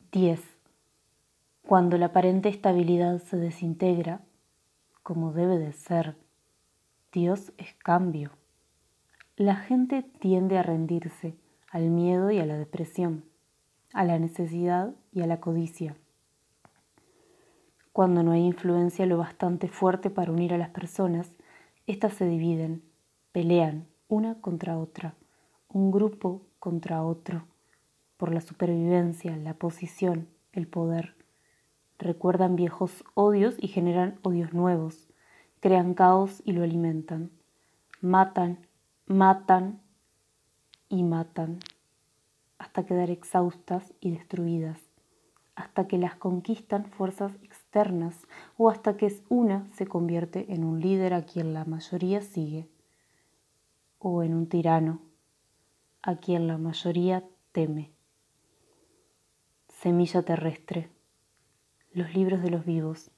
10. Cuando la aparente estabilidad se desintegra, como debe de ser, Dios es cambio. La gente tiende a rendirse al miedo y a la depresión, a la necesidad y a la codicia. Cuando no hay influencia lo bastante fuerte para unir a las personas, éstas se dividen, pelean una contra otra, un grupo contra otro, por la supervivencia, la posición, el poder. Recuerdan viejos odios y generan odios nuevos, crean caos y lo alimentan. Matan, matan y matan, hasta quedar exhaustas y destruidas, hasta que las conquistan fuerzas externas o hasta que una se convierte en un líder a quien la mayoría sigue, o en un tirano a quien la mayoría teme. Semilla terrestre. Los libros de los vivos.